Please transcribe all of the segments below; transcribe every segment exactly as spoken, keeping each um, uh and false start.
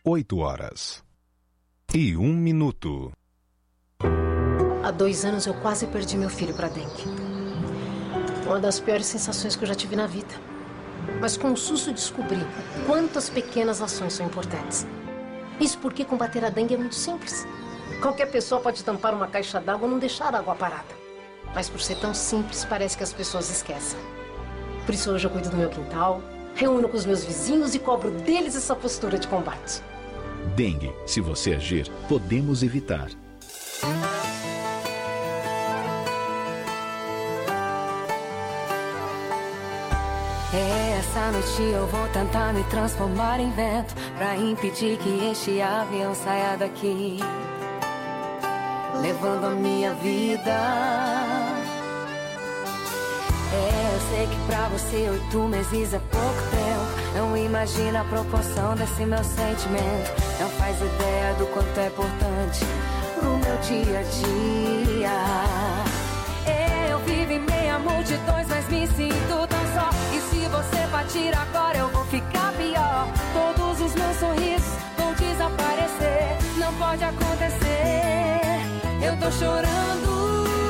oito horas e um minuto. Há dois anos eu quase perdi meu filho para dengue. Uma das piores sensações que eu já tive na vida. Mas com o susto descobri quantas pequenas ações são importantes. Isso porque combater a dengue é muito simples. Qualquer pessoa pode tampar uma caixa d'água ou não deixar a água parada. Mas por ser tão simples, parece que as pessoas esquecem. Por isso hoje eu cuido do meu quintal, reúno com os meus vizinhos e cobro deles essa postura de combate. Dengue, se você agir, podemos evitar. Essa noite eu vou tentar me transformar em vento pra impedir que este avião saia daqui, levando a minha vida. É, eu sei que pra você oito meses é pouco tempo. Não imagina a proporção desse meu sentimento. Não faz ideia do quanto é importante pro meu dia a dia. Eu vivo em meio a multidões, mas me sinto tão só. E se você partir agora eu vou ficar pior. Todos os meus sorrisos vão desaparecer. Não pode acontecer. Eu tô chorando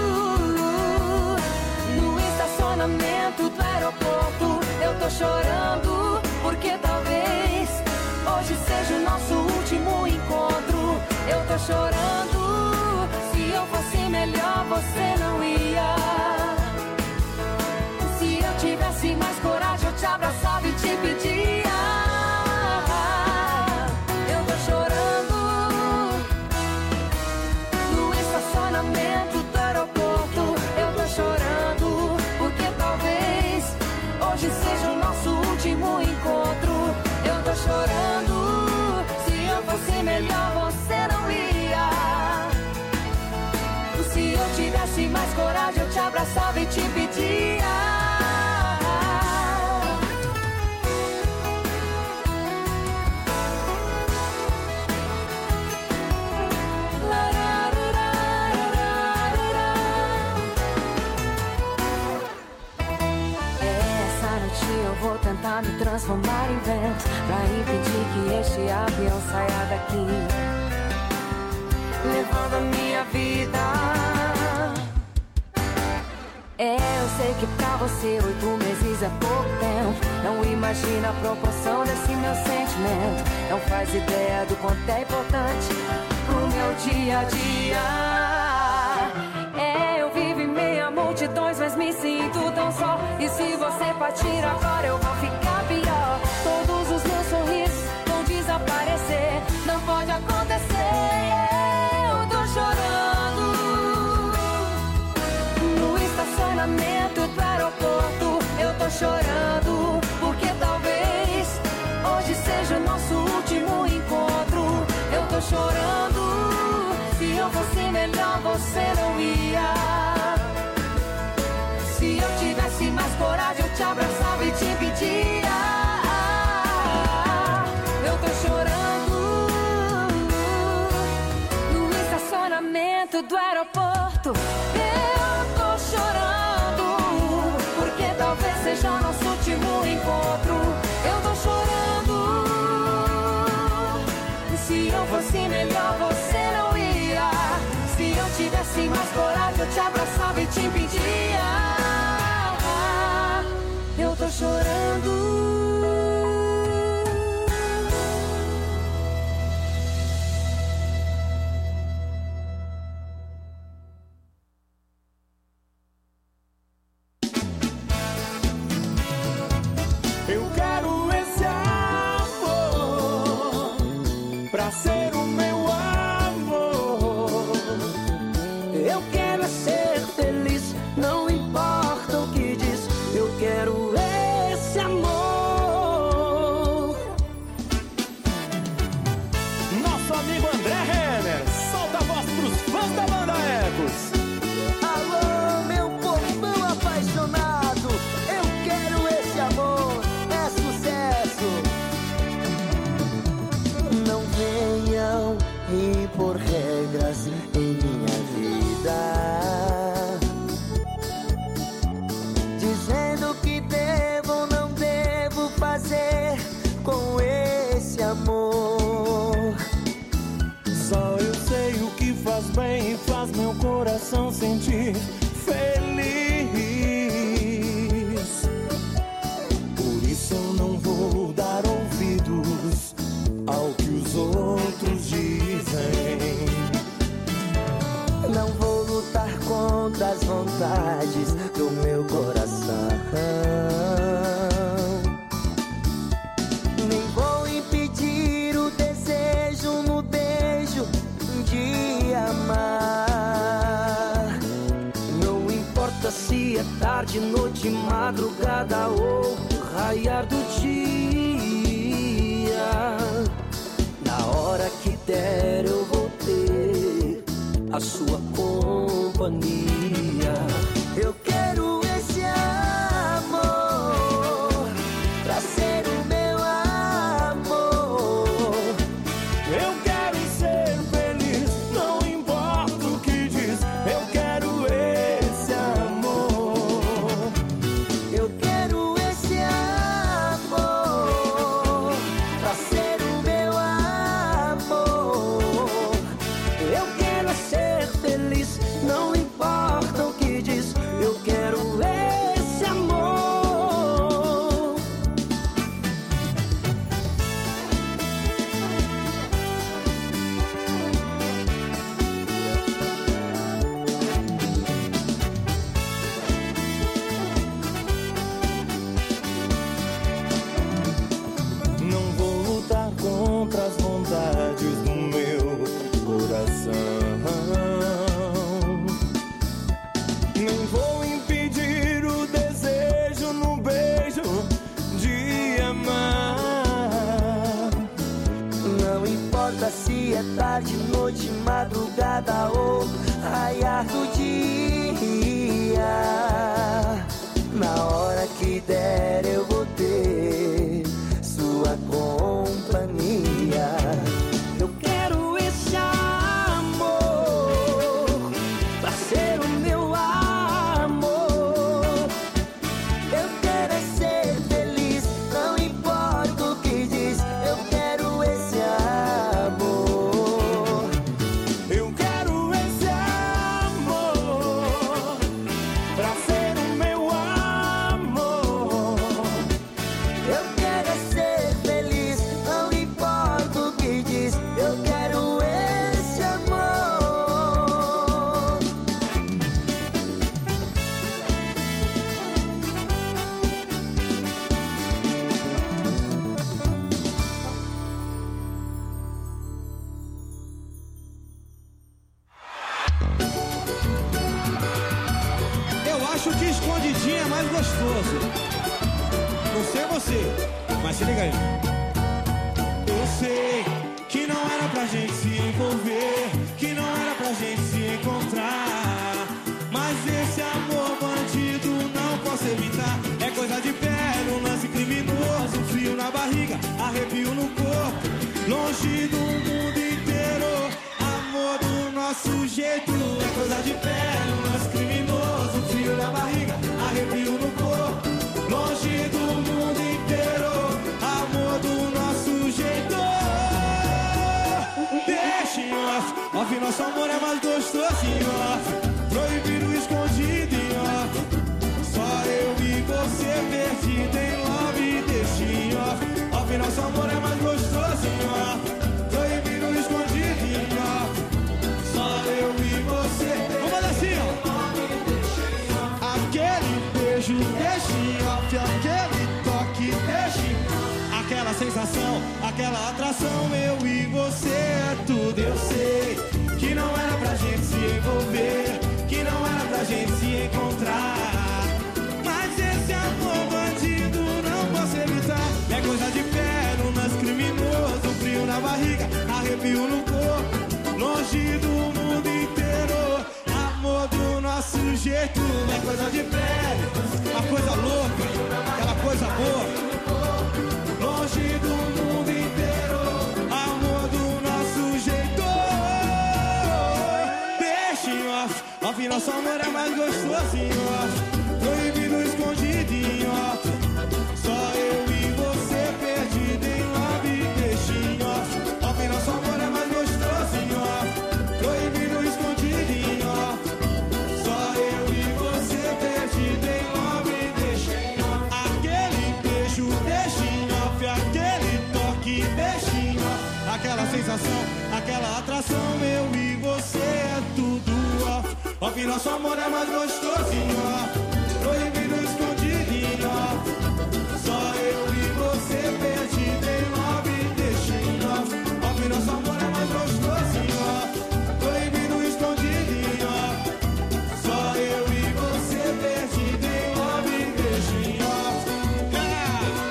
no estacionamento do aeroporto. Eu tô chorando porque talvez hoje seja o nosso último encontro. Eu tô chorando, se eu fosse melhor você não ia. Se eu tivesse mais coragem eu te abraçava e te pedia. Eu tô chorando no estacionamento do aeroporto. Eu tô chorando porque talvez hoje seja o nosso último encontro. Eu tô chorando, se eu fosse melhor você não ia. Se eu tivesse mais coragem eu te abraçava e te pedia. Eu vou tentar me transformar em vento pra impedir que este avião saia daqui, levando a minha vida. É, eu sei que pra você oito meses é pouco tempo. Não imagina a proporção desse meu sentimento. Não faz ideia do quanto é importante pro meu dia a dia. É, eu vivo em meio a multidões, mas me sinto tão só. E se você partir agora eu vou ficar pior. Todos os meus sorrisos vão desaparecer. Não pode acontecer. Eu tô chorando no estacionamento do aeroporto. Eu tô chorando porque talvez hoje seja o nosso último encontro. Eu tô chorando, se eu fosse melhor você não ia. Se eu tivesse mais coragem eu te abraçava e te pedia. Eu tô chorando no estacionamento do aeroporto. Eu tô chorando porque talvez seja nosso último encontro. Eu tô chorando, se eu fosse melhor você não ia. Se eu tivesse mais coragem eu te abraçava e te pedia. Eu tô chorando. Eu quero esse amor pra ser o meu amor. Eu quero é ser feliz, não importa o que diz. Eu quero esse amor. Nosso amigo André Renner, solta a voz pros fãs da banda Ecos. Alô, meu povão apaixonado, eu quero esse amor. É sucesso. raiar do dia. Na hora que der eu vou ter a sua companhia. Eu quero esse amor pra ser o meu amor. Eu quero ser feliz, não importa o que diz. Eu quero esse amor. Eu quero esse amor pra ser o meu amor. Eu quero ser feliz, não importa o que diz. Eu quero esse amor. Não vou lutar contra as vontades do meu coração. Nem vou impedir o desejo no beijo de amar. Não importa se é tarde, noite, madrugada ou raiar do dia. Na hora que der eu vou ter sua companhia. Eu quero esse amor pra ser o meu amor. Eu quero é ser feliz, não importa o que diz. Eu quero esse amor. Eu quero esse amor pra ser o meu amor. Eu quero é ser feliz, não importa o que diz. Eu quero esse amor. Eu acho que escondidinho é mais gostoso. Não sei você, mas se liga aí. Eu sei que não era pra gente se envolver, que não era pra gente se encontrar. Mas esse amor bandido não posso evitar. É coisa de pele, um lance criminoso, frio na barriga, arrepio no corpo. Longe do mundo inteiro, amor do nosso jeito. É coisa de pele, um lance criminoso, frio na barriga, arrepio no corpo. Longe do mundo inteiro, amor do nosso jeito. Deixa em off, off, nosso amor é mais gostoso em off. Proibido, escondido em off. Só eu e você perdido em love. Deixa em off, off, nosso amor é mais gostoso em off. Proibido, escondido em off. Só eu e você. Vamos fazer assim, ó. Aquele beijo, deixa em off. Aquele toque, deixa em off. Aquela sensação, aquela atração, eu e você é tudo. Eu sei que não era pra gente se envolver, que não era pra gente se encontrar. Mas esse amor bandido não posso evitar. É coisa de pé, um lance criminoso, frio na barriga, arrepio no corpo. Longe do mundo inteiro, amor do nosso jeito. É coisa de pé, uma coisa louca, aquela coisa boa. Longe do mundo inteiro, amor do nosso jeito. Deixa em off, off, nosso amor é mais gostoso em off. Proibido, escondido em off. Só eu e você perdido em love. Deixa em off, off, nosso amor é mais gostoso em off. Proibido, escondido em off. Só eu e você perdido em love. Deixa em off. Aquele beijo, deixa em off. Aquele toque, deixa em off. Aquela sensação, aquela atração, eu e você é tudo off. Off, nosso amor é mais gostoso em off. Proibido, escondido em off. Só eu e você perdido em love. Deixa em off, off, nosso amor é mais gostoso em off. Proibido, escondido em off. Só eu e você perdido em love. Deixa em off. Ah!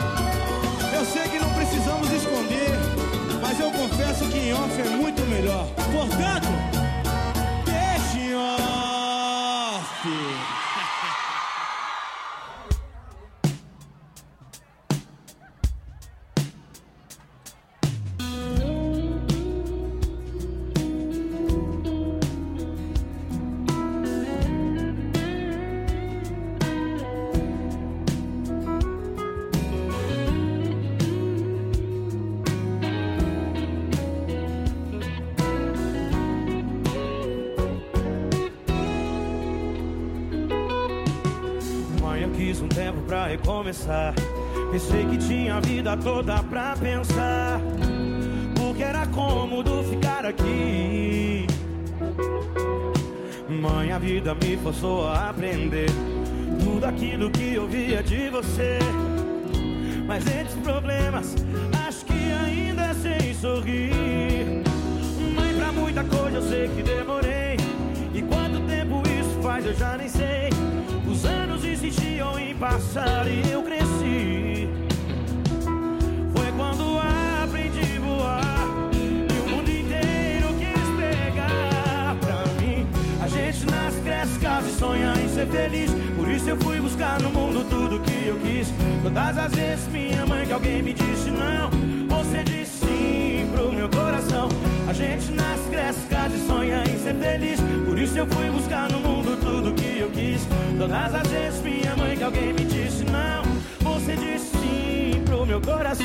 off é muito melhor. Portanto, deixa em off. Recomeçar. Pensei que tinha a vida toda pra pensar, porque era cômodo ficar aqui. Mãe, a vida me forçou a aprender tudo aquilo que eu via de você. Mas entre os problemas, acho que ainda sei sorrir. Mãe, pra muita coisa eu sei que demorei, e quanto tempo isso faz eu já nem sei. Os anos insistiam em passar e eu cresci. Foi quando aprendi a voar e o mundo inteiro quis pegar pra mim. A gente nasce, cresce, casa e sonha em ser feliz. Por isso eu fui buscar no mundo tudo que eu quis. Todas as vezes minha mãe que alguém me disse não, você disse sim pro meu coração. A gente nasce, cresce, casa e sonha em ser feliz. Por isso eu fui buscar no mundo tudo que eu quis. Todas as vezes minha mãe que alguém me disse não, você disse sim pro meu coração.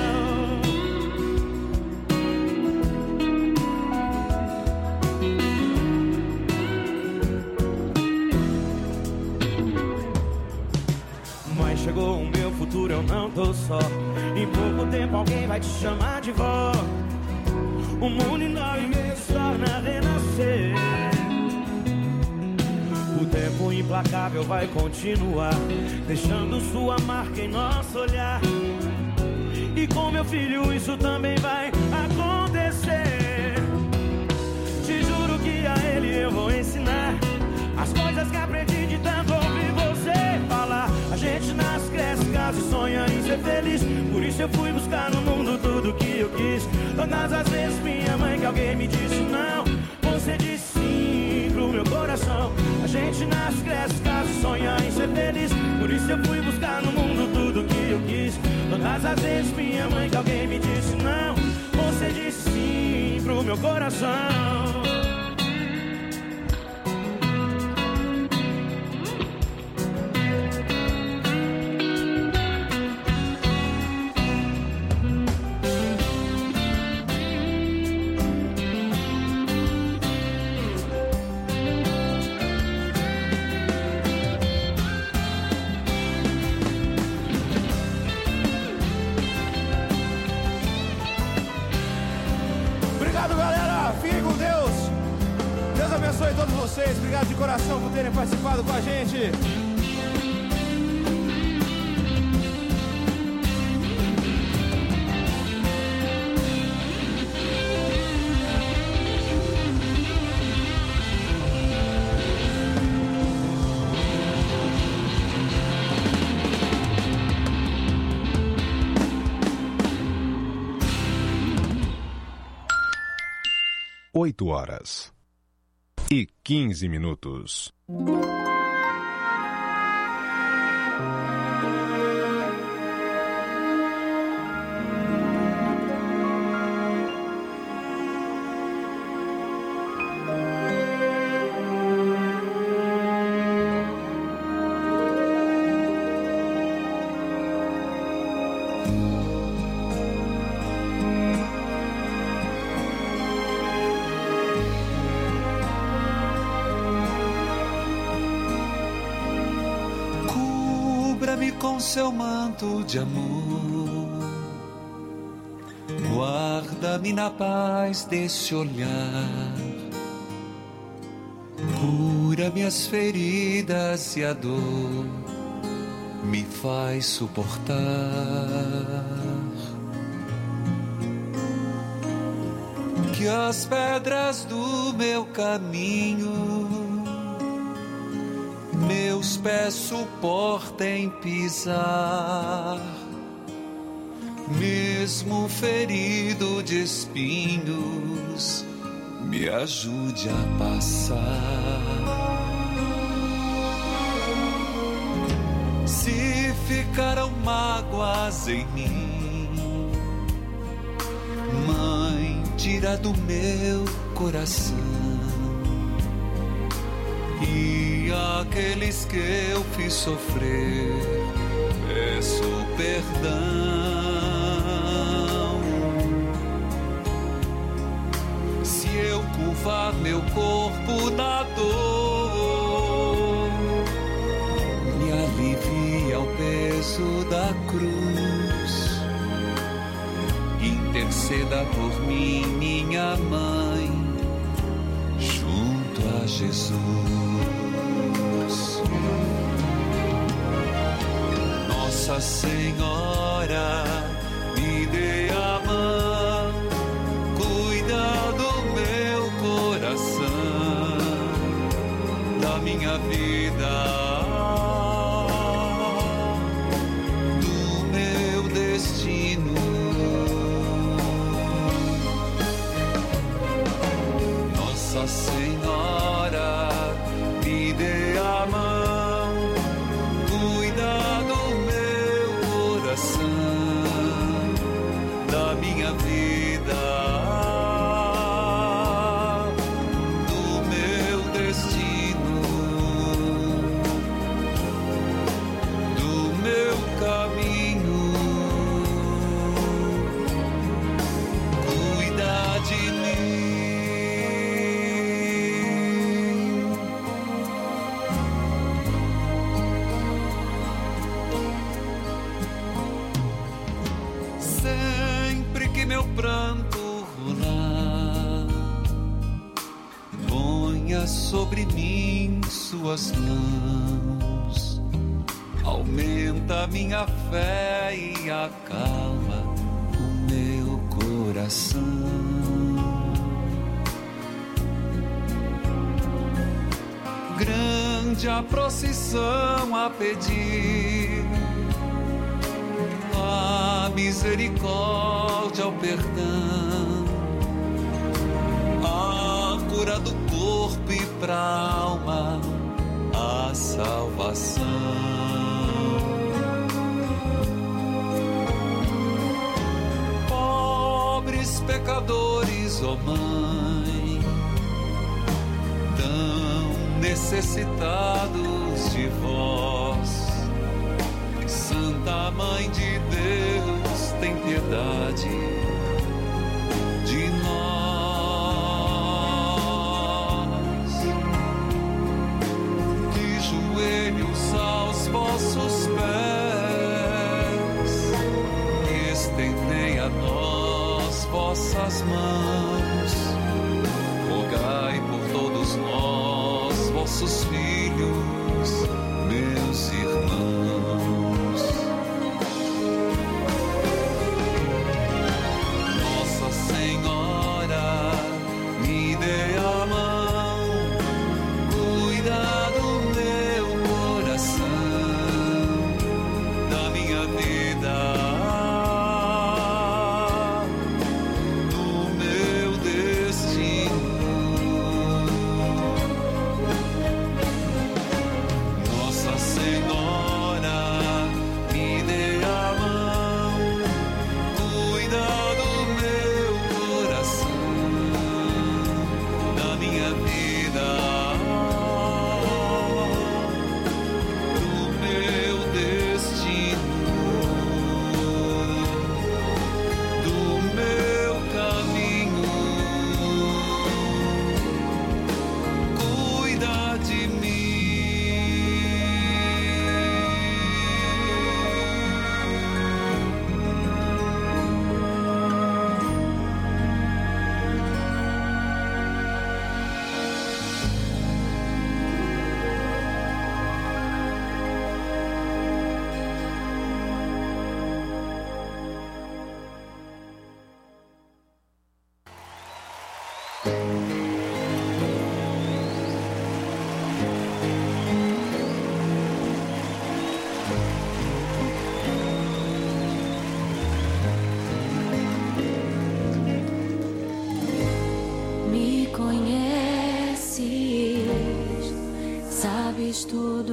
Mas chegou o meu futuro, eu não tô só. Em pouco tempo alguém vai te chamar de vó. O mundo em nove meses torna a renascer. O tempo implacável vai continuar, deixando sua marca em nosso olhar. E com meu filho isso também vai acontecer. Te juro que a ele eu vou ensinar as coisas que aprendi de tanto ouvir você falar. A gente nasce, cresce, casa e sonha em ser feliz. Por isso eu fui buscar no mundo tudo que eu quis. Todas as vezes minha mãe que alguém me disse não, você disse sim pro meu coração. A gente nasce, cresce, casa e sonha em ser feliz. Por isso eu fui buscar no mundo tudo que eu quis. Todas as vezes minha mãe que alguém me disse não, você disse sim pro meu coração. Obrigado de coração por terem participado com a gente. Oito horas e quinze minutos. Com seu manto de amor, guarda-me na paz desse olhar, cura minhas feridas e a dor me faz suportar. Que as pedras do meu caminho meus pés suportem pisar, mesmo mesmo ferido de espinhos, me ajude a passar. Se ficaram mágoas em mim, Mãe, tira do meu coração. E aqueles que eu fiz sofrer, peço perdão. Se eu curvar meu corpo na dor, me alivia o peso da cruz. Interceda por mim, minha mãe, junto a Jesus. Nossa Senhora, me dê a mão, cuida do meu coração, da minha vida, do meu destino. Nossa Senhora, me dê a mão, cuida do meu coração, da minha vida, do meu destino, do meu caminho. Cuida de mim. Sempre que meu pranto rolar, ponha sobre mim suas mãos, aumenta minha fé e acalma o meu coração. Grande a procissão a pedir a misericórdia, o perdão, a cura do corpo e pra alma, a salvação. Pobres pecadores, ó Mãe, tão necessitados de vós, Santa Mãe de Deus, tem piedade de nós. De joelhos aos vossos pés, estendei a nós vossas mãos, rogai por todos nós, vossos filhos, meus irmãos. Senhora, me dê a mão, cuida do meu coração, da minha vida, do meu destino.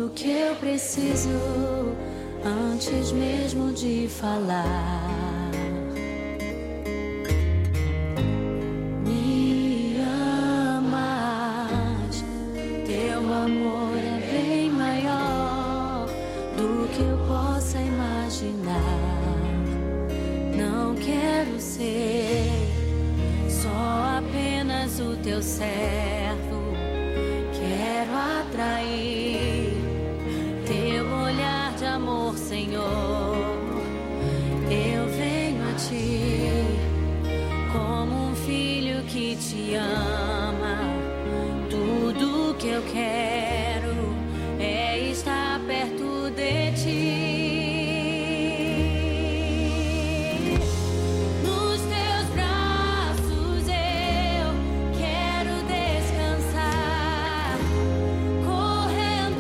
tudo que eu preciso antes mesmo de falar. Me amas, teu amor é bem maior do que eu possa imaginar. Não quero ser só apenas o teu servo, quero atrair teu olhar de amor, Senhor. Eu venho a ti como um filho que te ama. Tudo que eu quero é estar perto de ti. Correndo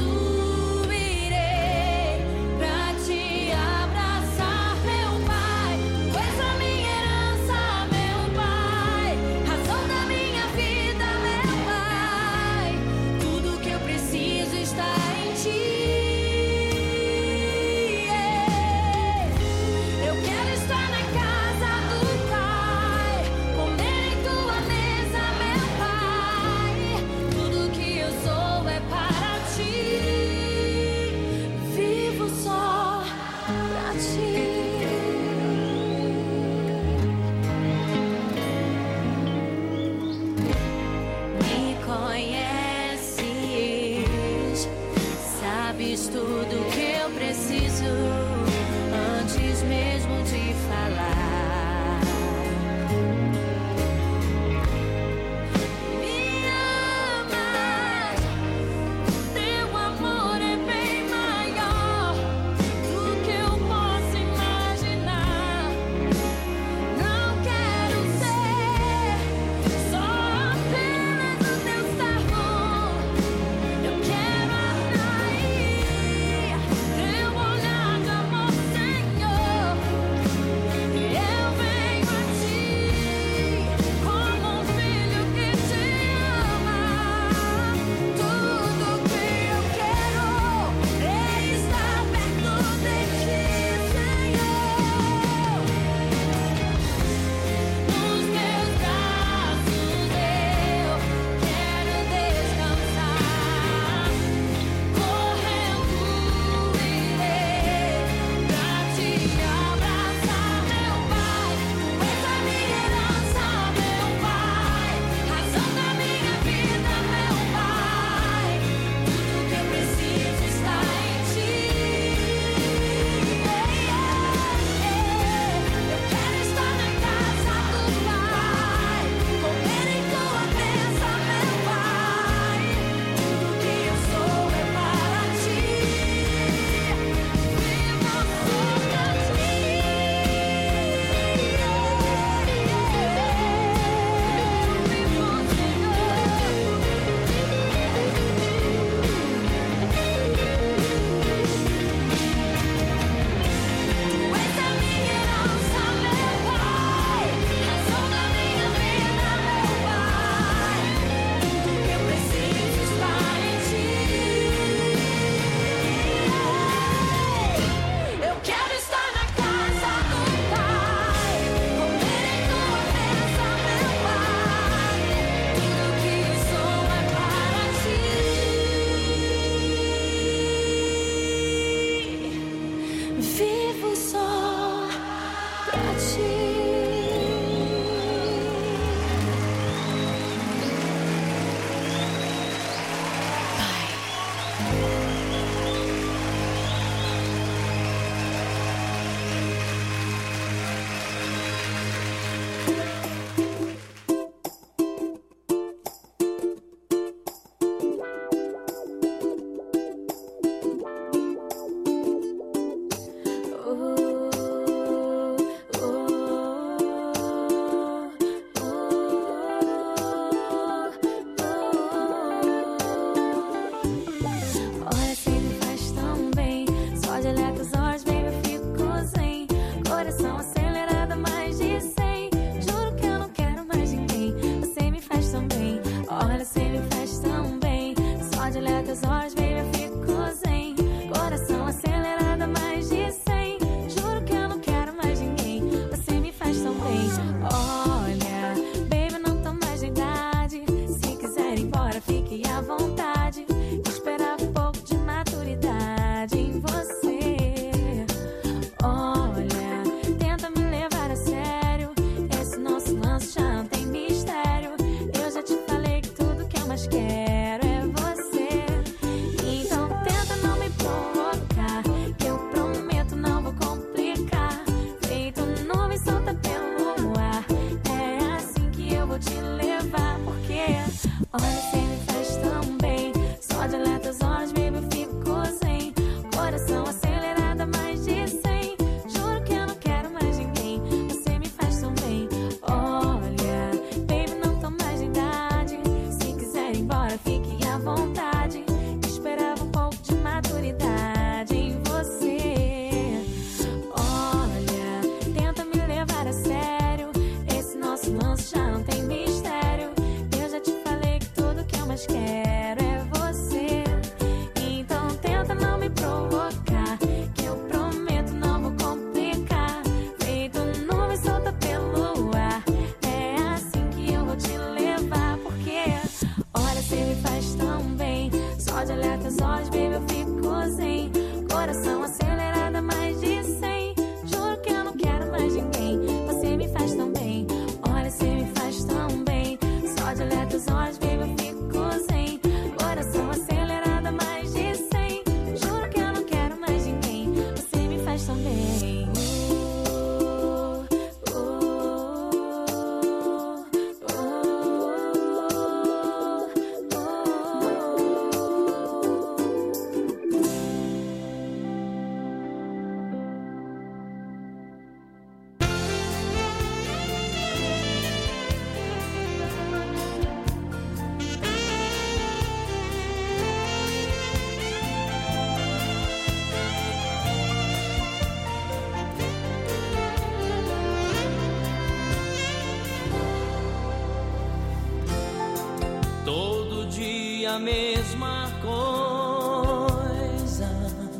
a mesma coisa.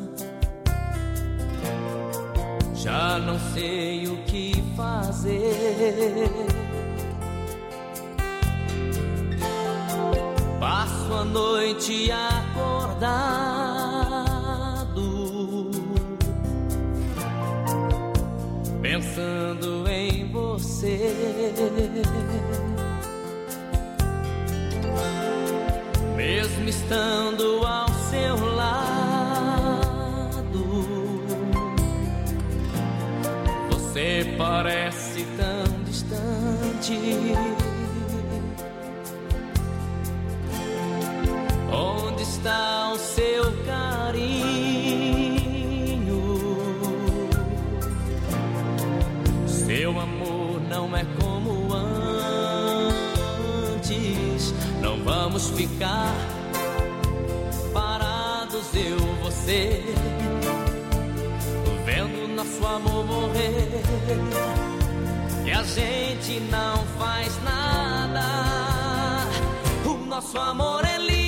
Já não sei o que fazer. Passo a noite acordado, pensando em você. Mesmo estando ao seu lado, você parece tão distante. Onde está o seu carinho? Seu amor não é como antes. Não vamos ficar parados, eu, você, vendo nosso amor morrer. E a gente não faz nada. O nosso amor é lindo.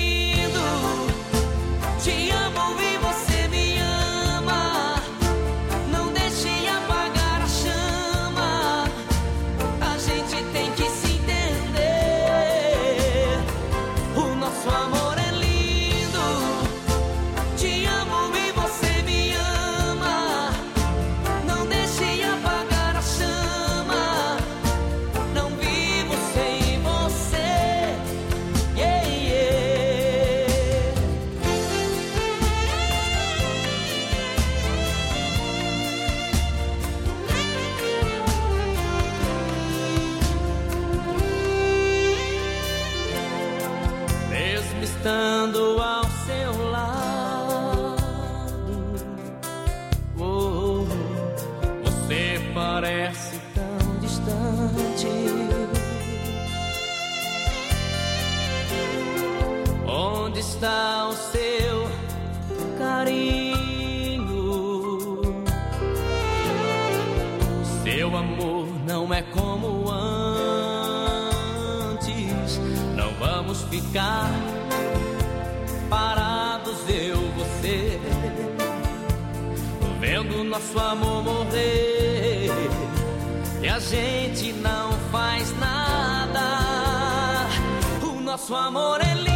Te amo e você me ama. Não deixe apagar a chama. A gente tem que se entender. O nosso amor é lindo. Te amo e você me ama. Não deixe apagar a chama. Não vivo sem você. Yeah, yeah. Mesmo estando ao seu lado, oh, você parece tão distante. Onde está o seu carinho? Seu amor não é como antes. Não vamos ficar parados, eu, você, vendo nosso amor morrer. E a gente não faz nada. O nosso amor é lindo.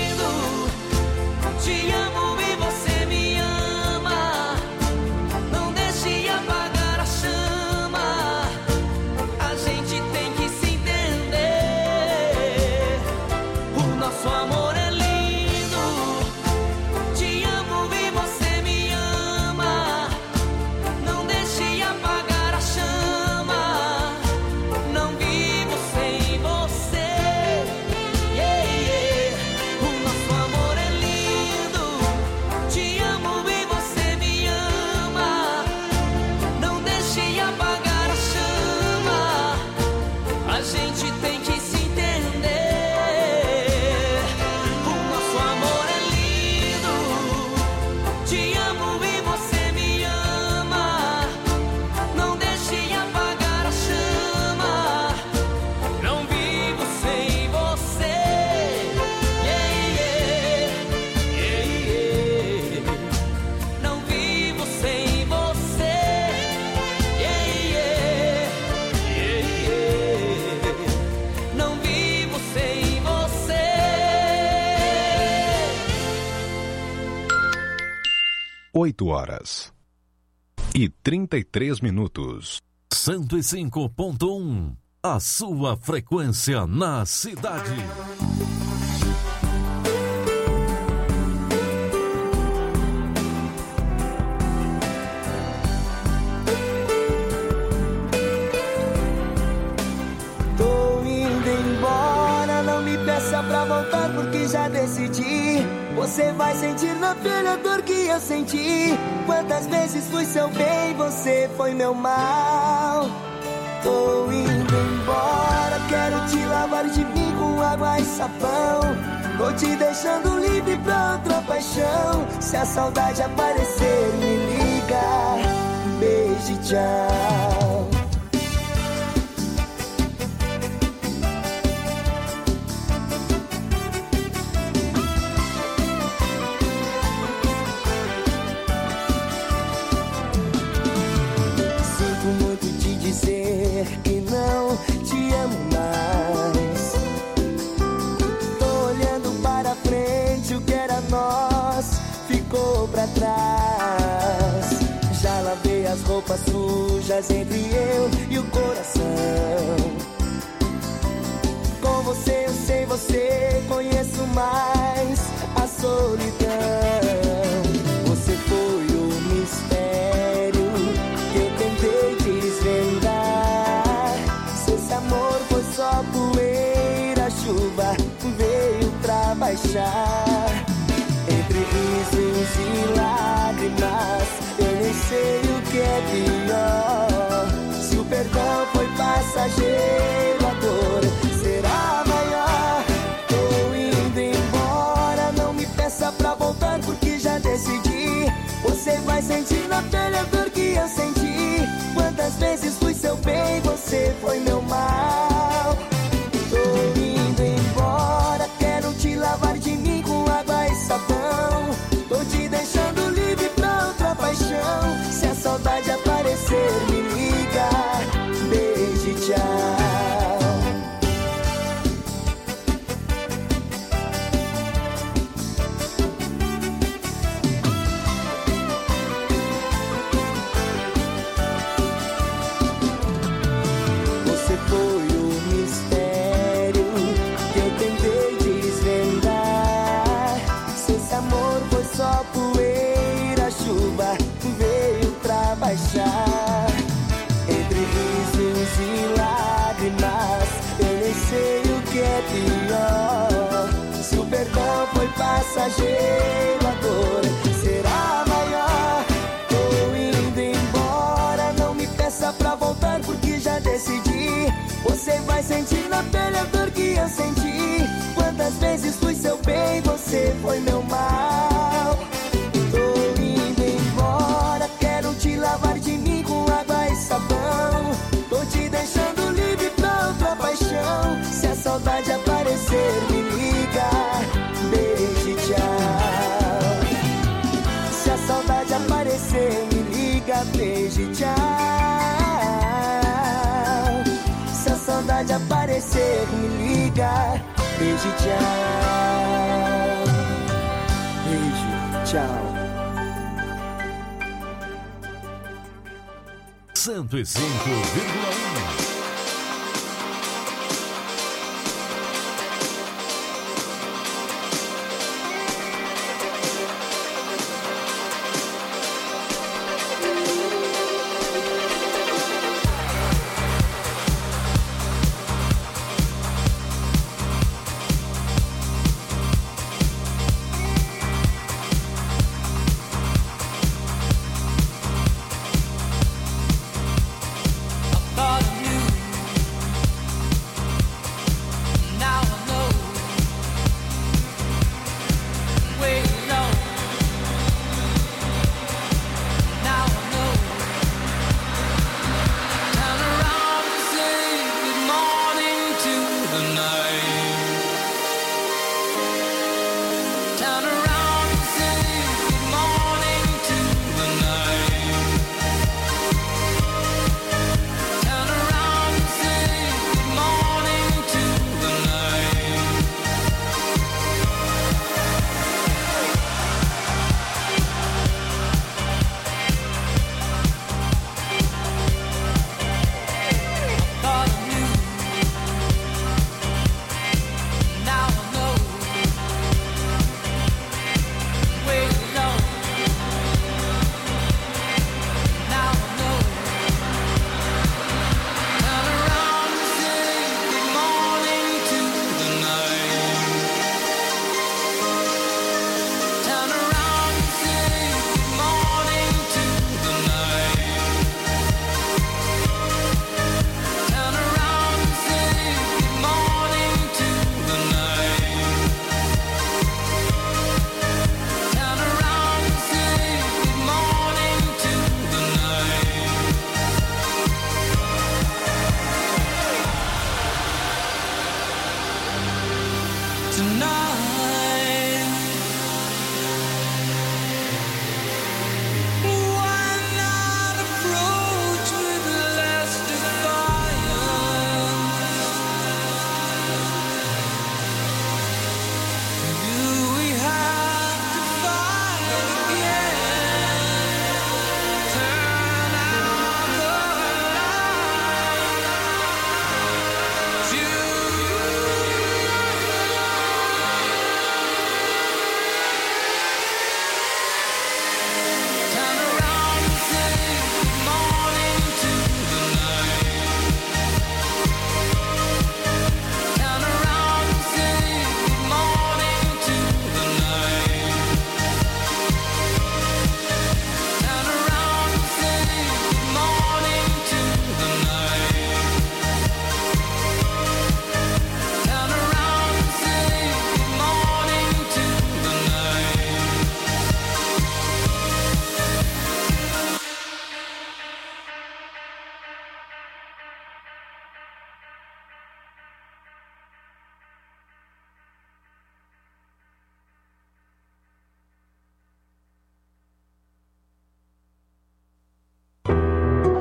Te amo e você me ama. Não deixe apagar a chama. A gente tem que se entender. O nosso amor é lindo. Te amo e você me ama. Não deixe apagar a chama. Não vivo sem você. Yeah, yeah. O nosso amor é lindo. Te amo e você me ama. Não deixe apagar a chama. A gente tem que se entender. O nosso amor é lindo. Te amo e você me ama. Não deixe apagar a chama. Não vivo sem você. Yeah, yeah. Yeah, yeah. Não vivo sem você. Yeah, yeah. Yeah, yeah. Não vivo sem você. oito horas e trinta e três minutos. cento e cinco ponto um. A sua frequência na cidade. Tô indo embora, não me peça pra voltar porque já decidi. Você vai sentir na pele a dor que eu senti. Quantas vezes fui seu bem, você foi meu mal. Tô indo embora, quero te lavar de mim com água e sabão. Tô te deixando livre pra outra paixão. Se a saudade aparecer, me liga. Beijo e tchau. estejas entre eu e o coração. Com você eu sei, você conheço mais a solidão. Você foi o mistério que eu tentei desvendar. Se esse amor foi só poeira, a chuva veio pra baixar. Entre risos e lágrimas, eu nem sei o que é pior. Se o perdão foi passageiro, a dor será maior. Tô indo embora, não me peça pra voltar, porque já decidi. Você vai sentir na pele a dor que eu senti. Quantas vezes fui seu bem, você foi meu mal. Tô indo embora, quero te lavar de mim com água e sabão. Tô te deixando livre pra outra paixão. Se a saudade aparecer, me liga. Beijo e tchau. Você foi o mistério que eu tentei desvendar. Se esse amor foi só poeira, a chuva veio pra baixar. Entre risos e lágrimas, eu nem sei o que é pior. Se o perdão foi passageiro, a dor será maior. Tô indo embora, não me peça pra voltar, porque já decidi. Você vai sentir na pele a dor que eu senti. Quantas vezes fui seu bem, você foi meu mal. Tô indo embora, quero te lavar de mim com água e sabão. Tô te deixando livre pra outra paixão. Se a saudade aparecer, me liga. Beijo e tchau. Se a saudade aparecer, me liga. Beijo e tchau. Se a saudade aparecer, me liga. Beijo e tchau. Beijo, tchau. cento e cinco vírgula um. Thought I knew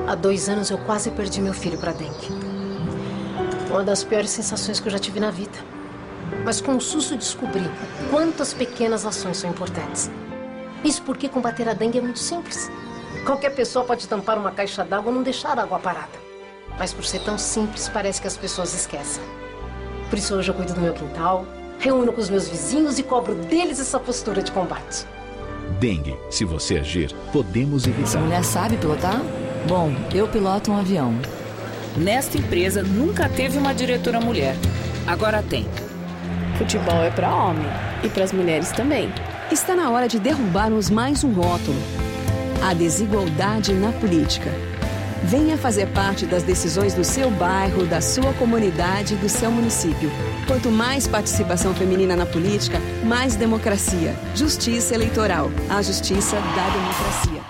Há dois anos eu quase perdi meu filho para dengue. Uma das piores sensações que eu já tive na vida. Mas com o susto descobri quantas pequenas ações são importantes. Isso porque combater a dengue é muito simples. Qualquer pessoa pode tampar uma caixa d'água ou não deixar a água parada. Mas por ser tão simples, parece que as pessoas esquecem. Por isso hoje eu cuido do meu quintal, reúno com os meus vizinhos e cobro deles essa postura de combate. Dengue, se você agir, podemos evitar. Essa mulher sabe pilotar? Bom, eu piloto um avião. Nesta empresa nunca teve uma diretora mulher. Agora tem. Futebol é para homem e para as mulheres também. Está na hora de derrubarmos mais um rótulo. A desigualdade na política. Venha fazer parte das decisões do seu bairro, da sua comunidade e do seu município. Quanto mais participação feminina na política, mais democracia. Justiça eleitoral. A justiça da democracia.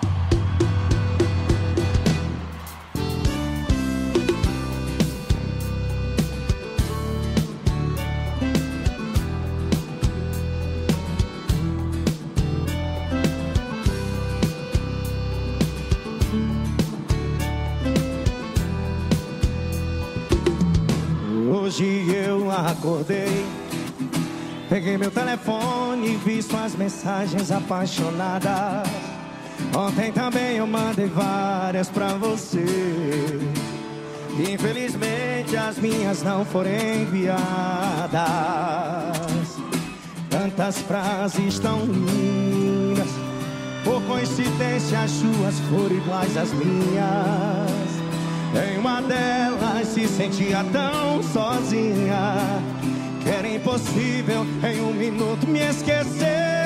Hoje eu acordei, peguei meu telefone e vi suas mensagens apaixonadas. Ontem também eu mandei várias pra você. Infelizmente as minhas não foram enviadas. Tantas frases tão lindas, por coincidência as suas foram iguais às minhas. Em uma delas se sentia tão sozinha que era impossível em um minuto me esquecer.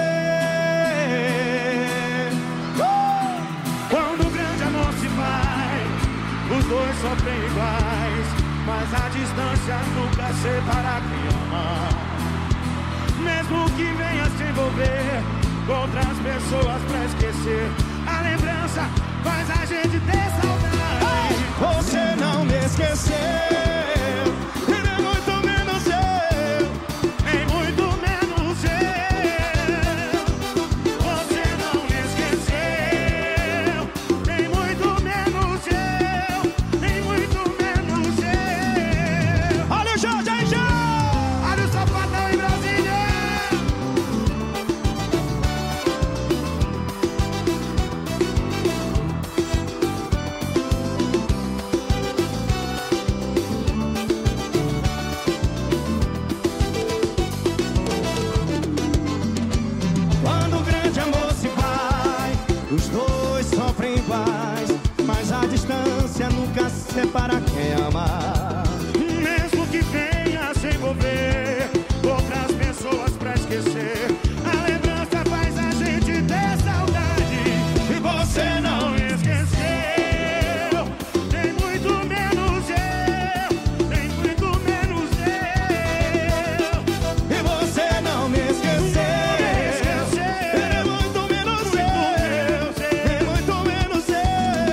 uh! Quando o grande amor se vai, os dois sofrem iguais, mas a distância nunca separa quem ama. Mesmo que venha se envolver com outras pessoas pra esquecer, a lembrança faz a gente ter saudade. Você não me esqueceu, e nem muito menos eu, nem muito menos eu. Você não me esqueceu, nem muito menos eu, nem muito menos eu. Olha o Jorge aí já! Olha o Sapatão em Brasília! Nunca separa quem ama. Mesmo que venha se envolver outras pessoas pra esquecer, a lembrança faz a gente ter saudade. E você não me esqueceu, nem muito menos eu, nem muito menos eu. E você não me esqueceu, nem muito menos eu, nem muito menos eu.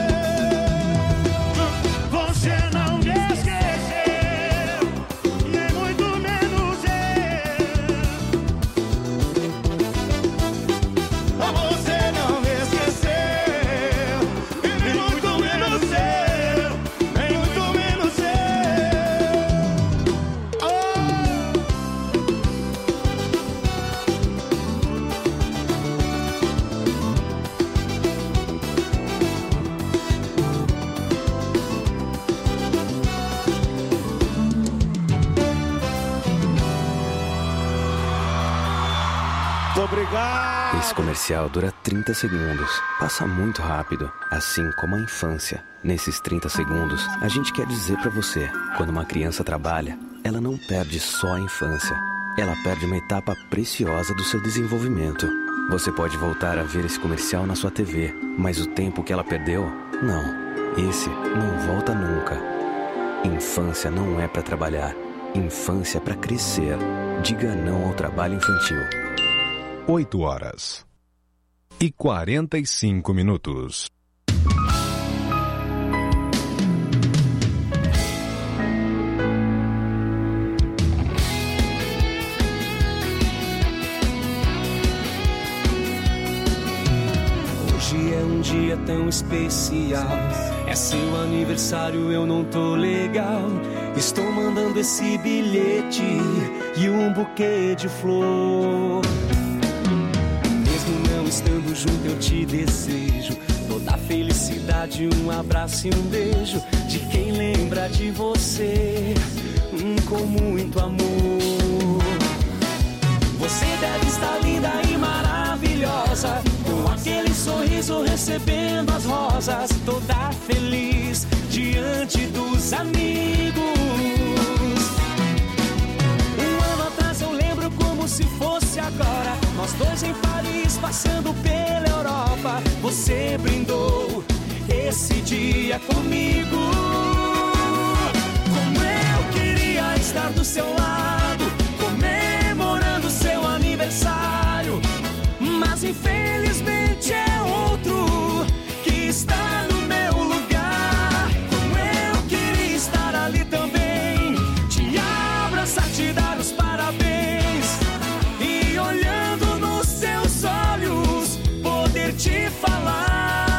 Você não me esqueceu, nem muito menos eu. Você não me esqueceu, nem muito menos eu, nem muito menos eu. Obrigado. Esse comercial dura trinta segundos. Passa muito rápido, assim como a infância. Nesses trinta segundos, a gente quer dizer pra você, quando uma criança trabalha, ela não perde só a infância. Ela perde uma etapa preciosa do seu desenvolvimento. Você pode voltar a ver esse comercial na sua T V, mas o tempo que ela perdeu, não. Esse não volta nunca. Infância não é pra trabalhar. Infância é pra crescer. Diga não ao trabalho infantil. oito horas e quarenta e cinco minutos. Hoje é um dia tão especial, É seu aniversário, eu não tô legal. Estou mandando esse bilhete e um buquê de flor. Mesmo não estando junto, eu te desejo toda a felicidade, um abraço e um beijo de quem lembra de você, hum, com muito amor. Você deve estar linda e maravilhosa, com aquele sorriso recebendo as rosas, toda feliz diante dos amigos. Um ano atrás eu lembro como se fosse agora, nós dois em Paris passando pela Europa. Você brindou esse dia comigo. Como eu queria estar do seu lado, comemorando seu aniversário, mas infelizmente é outro que está no meu lugar. Como eu queria estar ali também, te abraçar, te dar os parabéns e olhando nos seus olhos poder te falar: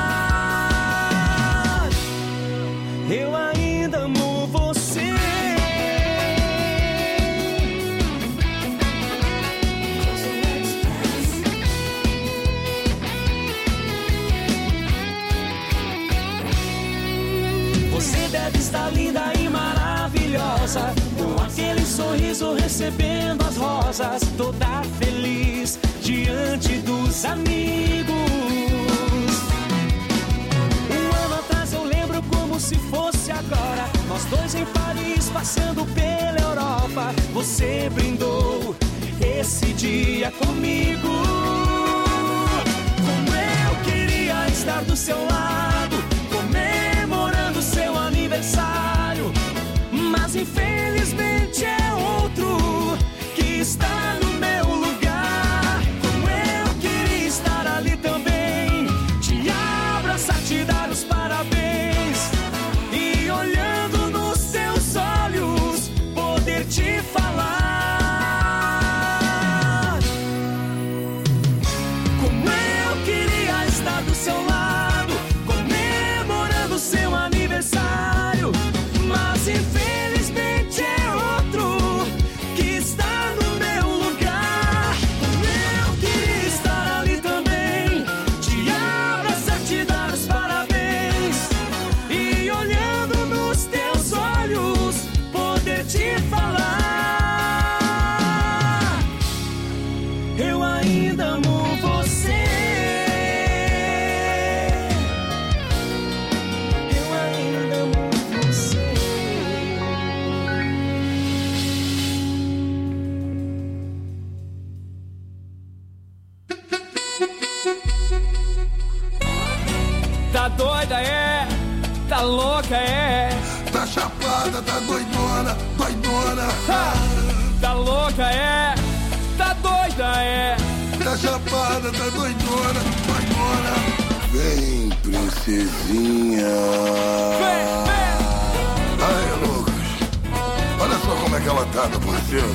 eu ainda amo você. Você deve estar linda e maravilhosa, com aquele sorriso recebendo as rosas, toda feliz diante dos amigos. Um ano atrás eu lembro como se fosse agora, nós dois em Paris passando pela Europa. Você brindou esse dia comigo. Como eu queria estar do seu lado, comemorando seu aniversário, mas infelizmente é outro que está no meu lugar. Como eu queria estar ali também, te abraçar, te dar os parabéns e olhando nos seus olhos poder te falar: como eu queria estar do seu lado, comemorando seu aniversário, mas infelizmente é outro que está no meu lugar. Como eu queria estar ali também, te abraçar, te dar os parabéns e olhando nos teus olhos poder te falar: eu ainda amo você. Eu ainda amo você. Tá doida, é? Tá louca, é? Tá chapada, tá doidona, doidona. Ha! Tá louca, é? Tá doida, é? Tá chapada, tá doidona, doidona. Vem, princesinha. Vem, vem. Ai, Lucas, olha só como é que ela tá, meu parceiro.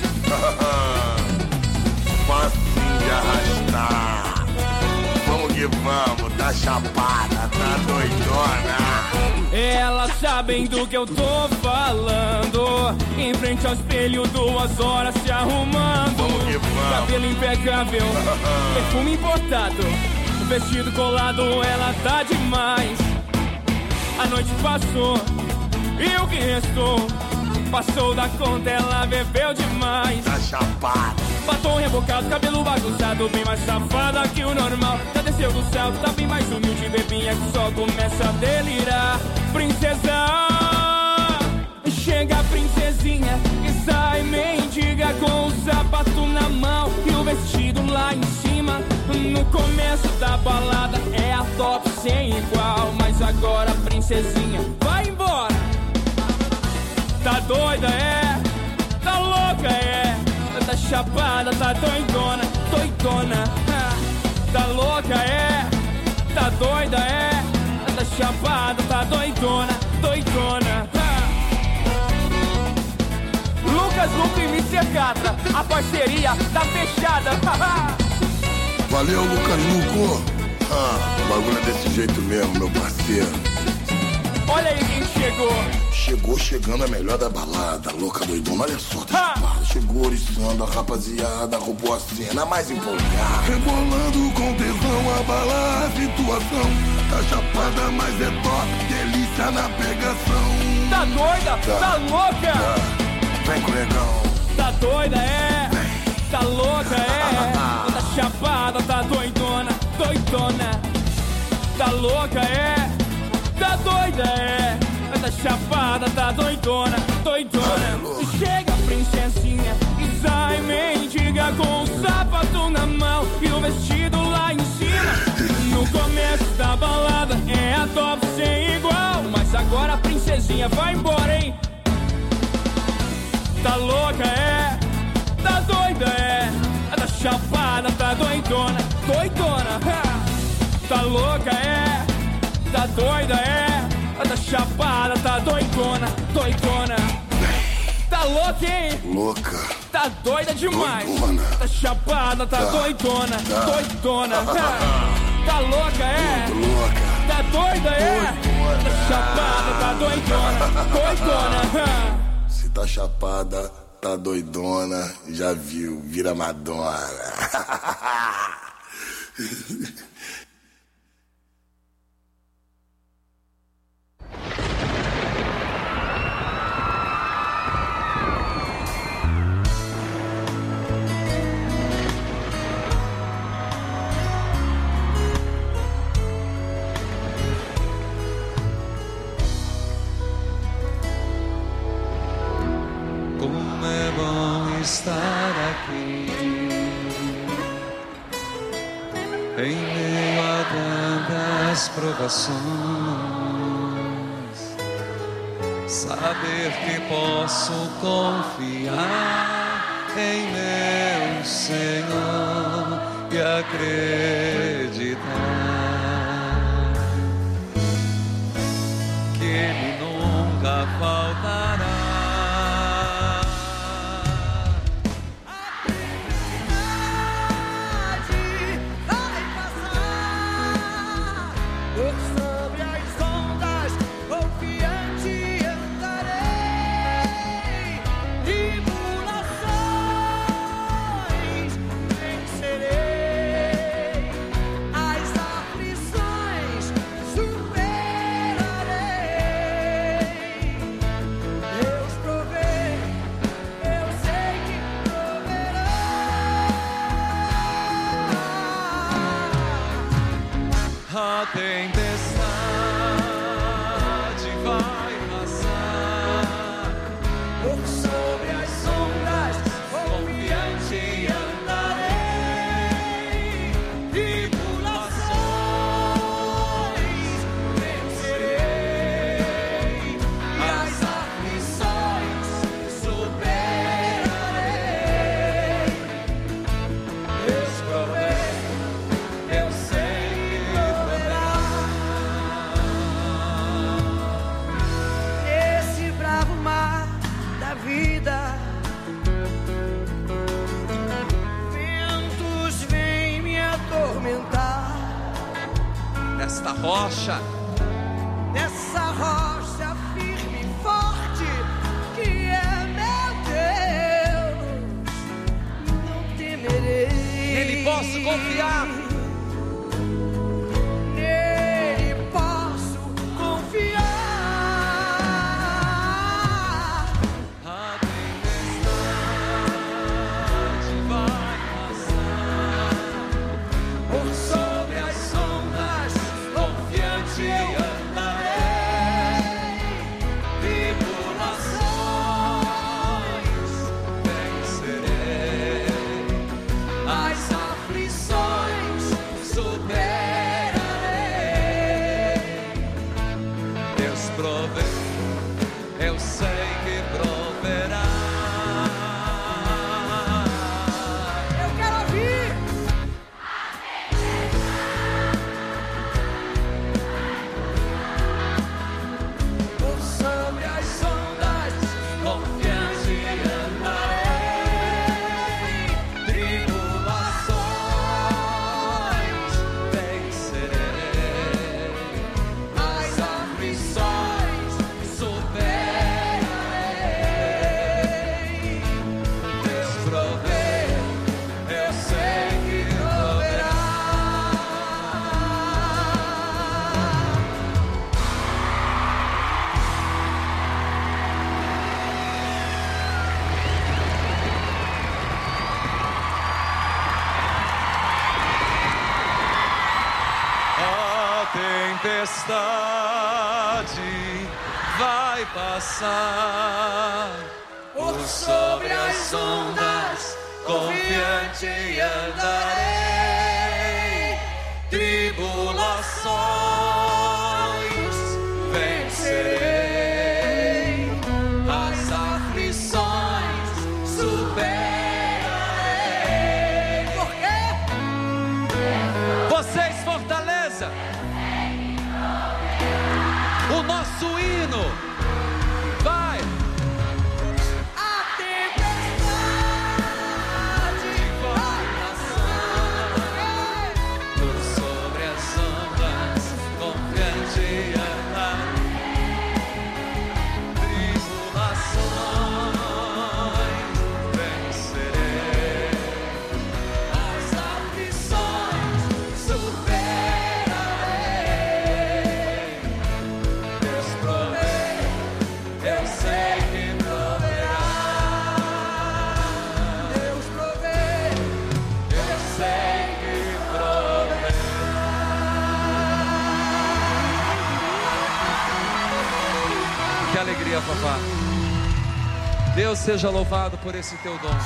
Facinho de arrastar. Vamos que vamos, tá chapada, tá doidona. Elas sabem do que eu tô falando. Em frente ao espelho, duas horas se arrumando. Vamos que vamos. Cabelo impecável, perfume importado, vestido colado, ela tá demais. A noite passou e o que restou passou da conta, ela bebeu demais. Tá chapada. Batom rebocado, cabelo bagunçado, bem mais safada que o normal. Já desceu do céu, tá bem mais humilde, bebinha que só começa a delirar. Princesa, chega a princesinha e sai mendiga com o sapato na mão e o vestido lá em cima. No começo da balada é a top sem igual, mas agora a princesinha vai embora. Tá doida, é? Tá louca, é? Tá chapada, tá doidona, doidona. Tá louca, é? Tá doida, é? Tá chapada, tá doidona, doidona. Lucas, Luco e Mister Catra, a parceria tá fechada. Valeu, Lucas Luco. Ah, o bagulho é desse jeito mesmo, meu parceiro. Olha aí quem chegou. Chegou chegando a melhor da balada, louca doidona, olha só, tá chapada. Chegou oriçando a rapaziada, roubou a cena mais empolgada. Rebolando com tesão, abalar a situação. Tá chapada, mas é top, delícia na pegação. Tá doida? Tá, tá louca? Tá. Vem com o negão. Tá doida, é? Vem. Tá louca, é? Tá chapada, tá doidona, doidona. Tá louca, é? Tá doida, é? Tá chapada, tá doidona, doidona. Chega, princesinha, e sai mendiga com o sapato na mão e o vestido lá em cima. No começo da balada é a top sem igual, mas agora a princesinha vai embora, hein? Tá louca, é? Tá doida, é? Tá chapada, tá doidona, doidona. Tá louca, é? Tá doida, é? Tá chapada, tá doidona, doidona. Tá louca, hein? Louca. Tá doida demais. Doidona. Tá chapada, tá, tá. doidona, tá. doidona. Tá louca, é? Louca. Tá doida, é? Doidona. Tá chapada, tá doidona, doidona. Se tá chapada, tá doidona, já viu, vira Madonna. Como é bom estar aqui, em meio a tantas provações, saber que posso confiar em meu Senhor e acreditar que Ele nunca faltará. A tempestade vai passar, por sobre as sombras, confiante andarei, tribulações vencerei, e as aflições superarei. Deus provê, eu sei. Ventos vêm me atormentar. Nesta rocha, nessa rocha firme e forte que é meu Deus, não temerei. nele posso confiar. Nele posso confiar. Eu sei que proverá. Eu quero ouvir. Por sobre as ondas, confiante andarei. Tribulações vencerei. As aflições tempestade vai passar. Por sobre as ondas, confiante andarei. Tribulações vencerei. As aflições superarei. Por quê? Vocês, Fortaleza, o nosso hino vai. A tempestade vai passar. Por sobre as ondas, confiante andar. Tribulações vencerei. As aflições superarei. Deus provê, eu sei que proverá. Deus provê, eu sei que proverá. Que alegria, papá. Deus seja louvado por esse teu dom.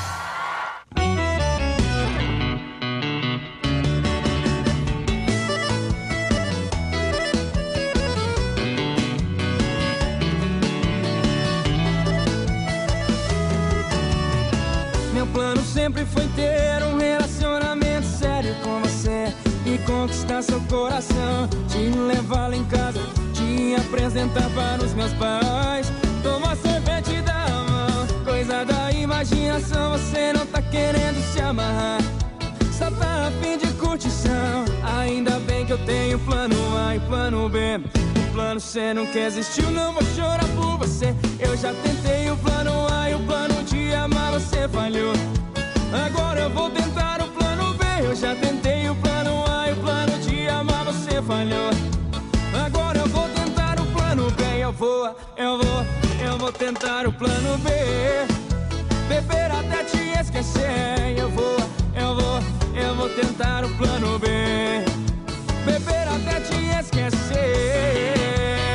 Meu plano sempre foi ter um relacionamento sério com você e conquistar seu coração, te levar lá em casa, te apresentar para os meus pais, tomar sorvete da mão, coisa da imaginação. Você não tá querendo se amarrar, só tá a fim de curtição. Ainda bem que eu tenho plano A e plano B. O plano C nunca existiu, não vou chorar por você. Eu já tentei o plano A e o plano de amar, você falhou. Agora eu vou tentar o plano B. Eu já tentei o plano A e o plano de amar, você falhou. Agora eu vou tentar o plano B. Eu vou, eu vou, eu vou tentar o plano B. Beber até te esquecer. Eu vou, eu vou, eu vou tentar o plano B. Beber até te esquecer.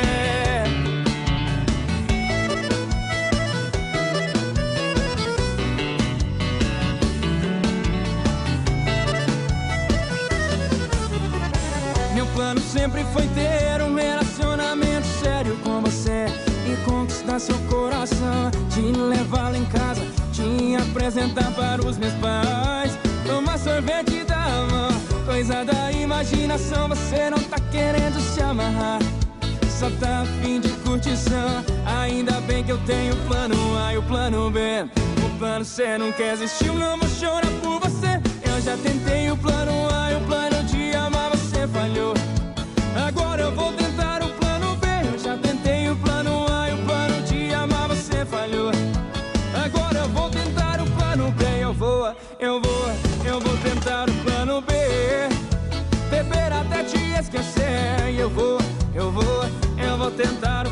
Meu plano sempre foi ter um relacionamento sério com você e conquistar seu coração, te levar lá em casa, te apresentar para os meus pais, tomar sorvete da mão, coisa da imaginação. Você não tá querendo se amarrar, só tá a fim de curtição. Ainda bem que eu tenho o plano A e o plano B. O plano C nunca existiu, não vou chorar por você. Eu já tentei o plano A e o plano de amar, você falhou. Agora eu vou tentar o plano B. Eu já tentei o plano A e o plano de amar, você falhou. Agora eu vou tentar o plano B. Eu vou, eu vou, eu vou tentar o plano B. Beber até te esquecer. Eu vou, eu vou, eu vou tentar